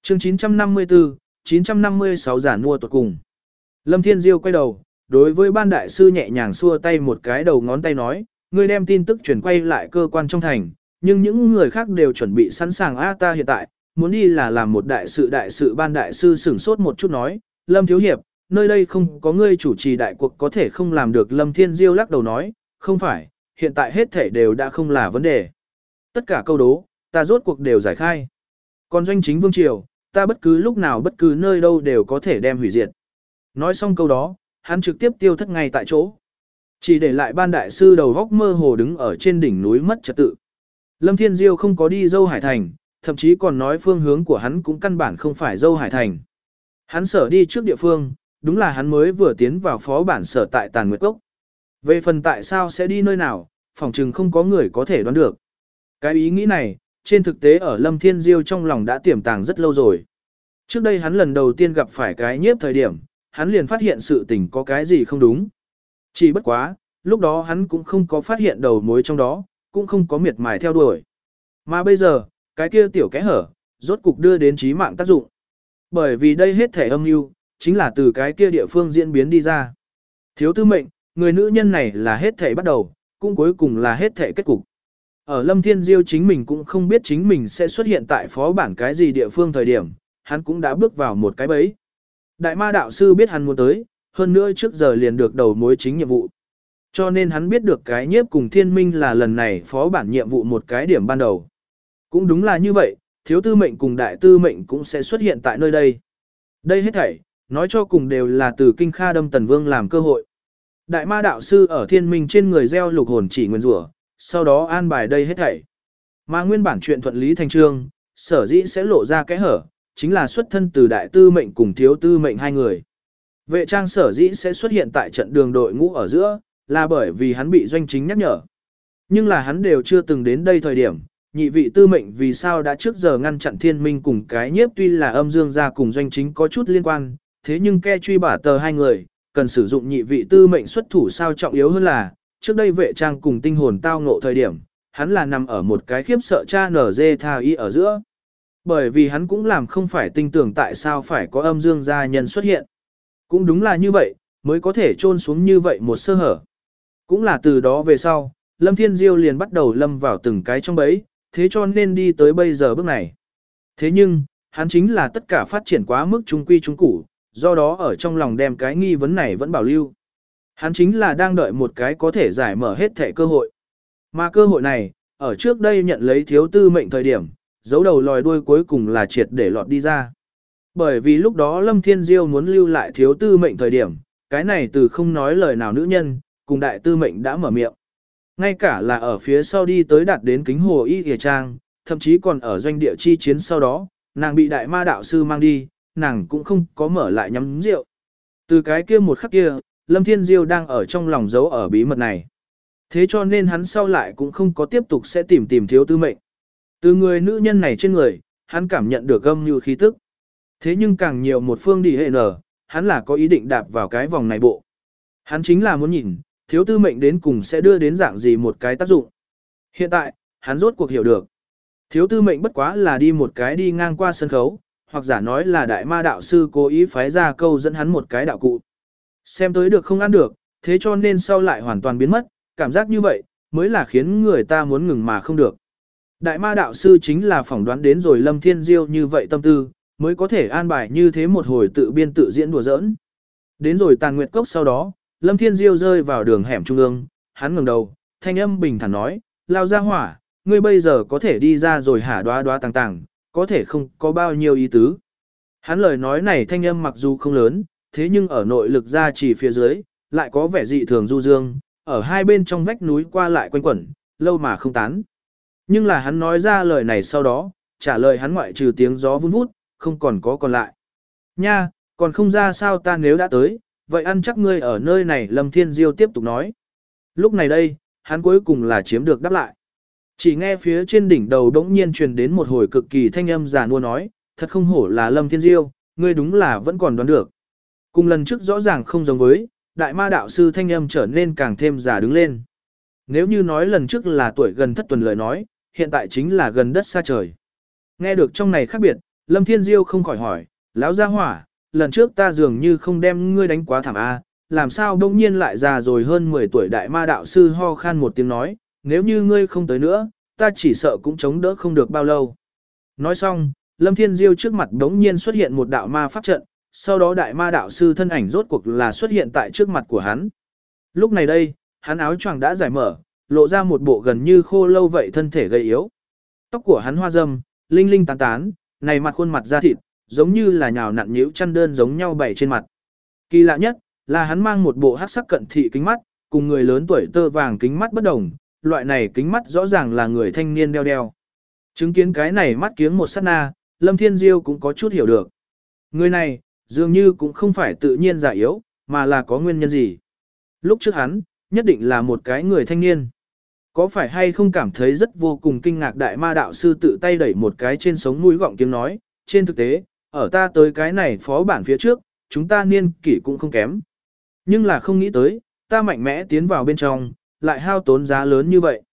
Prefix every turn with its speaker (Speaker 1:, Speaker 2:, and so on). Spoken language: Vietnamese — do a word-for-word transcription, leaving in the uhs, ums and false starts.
Speaker 1: Chương chín trăm năm mươi tư, chín trăm năm mươi sáu giản mua tuột cùng. Lâm Thiên Diêu quay đầu, đối với ban đại sư nhẹ nhàng xua tay một cái đầu ngón tay nói, ngươi đem tin tức chuyển quay lại cơ quan trong thành, nhưng những người khác đều chuẩn bị sẵn sàng a ta hiện tại, muốn đi là làm một đại sự đại sự ban đại sư sửng sốt một chút nói, Lâm Thiếu Hiệp, nơi đây không có ngươi chủ trì đại cuộc có thể không làm được Lâm Thiên Diêu lắc đầu nói, không phải, hiện tại hết thể đều đã không là vấn đề. Tất cả câu đố, ta rốt cuộc đều giải khai. Còn doanh chính vương triều, ta bất cứ lúc nào bất cứ nơi đâu đều có thể đem hủy diệt. Nói xong câu đó, hắn trực tiếp tiêu thất ngay tại chỗ. Chỉ để lại ban đại sư đầu góc mơ hồ đứng ở trên đỉnh núi mất trật tự. Lâm Thiên Diêu không có đi Dâu Hải Thành, thậm chí còn nói phương hướng của hắn cũng căn bản không phải Dâu Hải Thành. Hắn sở đi trước địa phương, đúng là hắn mới vừa tiến vào phó bản sở tại Tàn Nguyệt Cốc. Về phần tại sao sẽ đi nơi nào, phỏng chừng không có người có thể đoán được. Cái ý nghĩ này, trên thực tế ở Lâm Thiên Diêu trong lòng đã tiềm tàng rất lâu rồi. Trước đây hắn lần đầu tiên gặp phải cái nhiếp thời điểm, hắn liền phát hiện sự tình có cái gì không đúng. Chỉ bất quá, lúc đó hắn cũng không có phát hiện đầu mối trong đó, cũng không có miệt mài theo đuổi. Mà bây giờ, cái kia tiểu kẽ hở, rốt cục đưa đến chí mạng tác dụng. Bởi vì đây hết thể âm mưu chính là từ cái kia địa phương diễn biến đi ra. Thiếu tư mệnh, người nữ nhân này là hết thể bắt đầu, cũng cuối cùng là hết thể kết cục. Ở Lâm Thiên Diêu chính mình cũng không biết chính mình sẽ xuất hiện tại phó bản cái gì địa phương thời điểm, hắn cũng đã bước vào một cái bẫy. Đại ma đạo sư biết hắn muốn tới, hơn nữa trước giờ liền được đầu mối chính nhiệm vụ. Cho nên hắn biết được cái nhiếp cùng thiên minh là lần này phó bản nhiệm vụ một cái điểm ban đầu. Cũng đúng là như vậy, thiếu tư mệnh cùng đại tư mệnh cũng sẽ xuất hiện tại nơi đây. Đây hết thảy, nói cho cùng đều là từ kinh kha đâm tần vương làm cơ hội. Đại ma đạo sư ở thiên minh trên người gieo lục hồn chỉ nguyên rủa, sau đó an bài đây hết thảy. Mà nguyên bản chuyện thuận lý thành trương, sở dĩ sẽ lộ ra cái hở, chính là xuất thân từ đại tư mệnh cùng thiếu tư mệnh hai người. Vệ trang sở dĩ sẽ xuất hiện tại trận đường đội ngũ ở giữa, là bởi vì hắn bị doanh chính nhắc nhở. Nhưng là hắn đều chưa từng đến đây thời điểm, nhị vị tư mệnh vì sao đã trước giờ ngăn chặn thiên minh cùng cái nhiếp tuy là âm dương gia cùng doanh chính có chút liên quan, thế nhưng ke truy bả tờ hai người, cần sử dụng nhị vị tư mệnh xuất thủ sao trọng yếu hơn là, trước đây vệ trang cùng tinh hồn tao ngộ thời điểm, hắn là nằm ở một cái khiếp sợ cha nở dê tha y ở giữa. Bởi vì hắn cũng làm không phải tinh tưởng tại sao phải có âm dương gia nhân xuất hiện. Cũng đúng là như vậy, mới có thể trôn xuống như vậy một sơ hở. Cũng là từ đó về sau, Lâm Thiên Diêu liền bắt đầu lâm vào từng cái trong bẫy, thế cho nên đi tới bây giờ bước này. Thế nhưng, hắn chính là tất cả phát triển quá mức trung quy trung củ, do đó ở trong lòng đem cái nghi vấn này vẫn bảo lưu. Hắn chính là đang đợi một cái có thể giải mở hết thể cơ hội. Mà cơ hội này, ở trước đây nhận lấy thiếu tư mệnh thời điểm, dấu đầu lòi đuôi cuối cùng là triệt để lọt đi ra. Bởi vì lúc đó Lâm Thiên Diêu muốn lưu lại thiếu tư mệnh thời điểm, cái này từ không nói lời nào nữ nhân, cùng đại tư mệnh đã mở miệng. Ngay cả là ở phía sau đi tới đạt đến kính hồ y kìa trang, thậm chí còn ở doanh địa chi chiến sau đó, nàng bị đại ma đạo sư mang đi, nàng cũng không có mở lại nhắm rượu. Từ cái kia một khắc kia, Lâm Thiên Diêu đang ở trong lòng giấu ở bí mật này. Thế cho nên hắn sau lại cũng không có tiếp tục sẽ tìm tìm thiếu tư mệnh. Từ người nữ nhân này trên người, hắn cảm nhận được âm như khí tức. Thế nhưng càng nhiều một phương đi hệ nở, hắn là có ý định đạp vào cái vòng này bộ. Hắn chính là muốn nhìn, thiếu tư mệnh đến cùng sẽ đưa đến dạng gì một cái tác dụng. Hiện tại, hắn rốt cuộc hiểu được. Thiếu tư mệnh bất quá là đi một cái đi ngang qua sân khấu, hoặc giả nói là đại ma đạo sư cố ý phái ra câu dẫn hắn một cái đạo cụ. Xem tới được không ăn được, thế cho nên sau lại hoàn toàn biến mất, cảm giác như vậy, mới là khiến người ta muốn ngừng mà không được. Đại ma đạo sư chính là phỏng đoán đến rồi Lâm Thiên Diêu như vậy tâm tư, mới có thể an bài như thế một hồi tự biên tự diễn đùa giỡn. Đến rồi Tàn Nguyệt Cốc sau đó, Lâm Thiên Diêu rơi vào đường hẻm trung ương, hắn ngẩng đầu, thanh âm bình thản nói, lao ra hỏa, ngươi bây giờ có thể đi ra rồi hả đoá đoá tàng tàng, có thể không có bao nhiêu ý tứ. Hắn lời nói này thanh âm mặc dù không lớn, thế nhưng ở nội lực ra chỉ phía dưới, lại có vẻ dị thường du dương, ở hai bên trong vách núi qua lại quanh quẩn, lâu mà không tán. Nhưng là hắn nói ra lời này sau đó, trả lời hắn ngoại trừ tiếng gió vun vút, không còn có còn lại. Nha, còn không ra sao ta nếu đã tới, vậy ăn chắc ngươi ở nơi này. Lâm Thiên Diêu tiếp tục nói. Lúc này đây, hắn cuối cùng là chiếm được đáp lại. Chỉ nghe phía trên đỉnh đầu đống nhiên truyền đến một hồi cực kỳ thanh âm già nua nói, thật không hổ là Lâm Thiên Diêu, ngươi đúng là vẫn còn đoán được. Cùng lần trước rõ ràng không giống với, đại ma đạo sư thanh âm trở nên càng thêm già đứng lên. Nếu như nói lần trước là tuổi gần thất tuần lời nói, hiện tại chính là gần đất xa trời. Nghe được trong này khác biệt, Lâm Thiên Diêu không khỏi hỏi, lão gia hỏa, lần trước ta dường như không đem ngươi đánh quá thảm a, làm sao đông nhiên lại già rồi hơn mười tuổi đại ma đạo sư ho khan một tiếng nói, nếu như ngươi không tới nữa, ta chỉ sợ cũng chống đỡ không được bao lâu. Nói xong, Lâm Thiên Diêu trước mặt đống nhiên xuất hiện một đạo ma pháp trận, sau đó đại ma đạo sư thân ảnh rốt cuộc là xuất hiện tại trước mặt của hắn. Lúc này đây, hắn áo choàng đã giải mở, lộ ra một bộ gần như khô lâu vậy thân thể gầy yếu. Tóc của hắn hoa râm, linh linh tán tán, này mặt khuôn mặt da thịt, giống như là nhào nặn nhíu chăn đơn giống nhau bày trên mặt. Kỳ lạ nhất, là hắn mang một bộ hắc sắc cận thị kính mắt, cùng người lớn tuổi tơ vàng kính mắt bất đồng, loại này kính mắt rõ ràng là người thanh niên đeo đeo. Chứng kiến cái này mắt kiếng một sát na, Lâm Thiên Diêu cũng có chút hiểu được. Người này, dường như cũng không phải tự nhiên già yếu, mà là có nguyên nhân gì. Lúc trước hắn, nhất định là một cái người thanh niên. Có phải hay không cảm thấy rất vô cùng kinh ngạc đại ma đạo sư tự tay đẩy một cái trên sống mũi gọng tiếng nói, trên thực tế, ở ta tới cái này phó bản phía trước, chúng ta niên kỷ cũng không kém. Nhưng là không nghĩ tới, ta mạnh mẽ tiến vào bên trong, lại hao tốn giá lớn như vậy.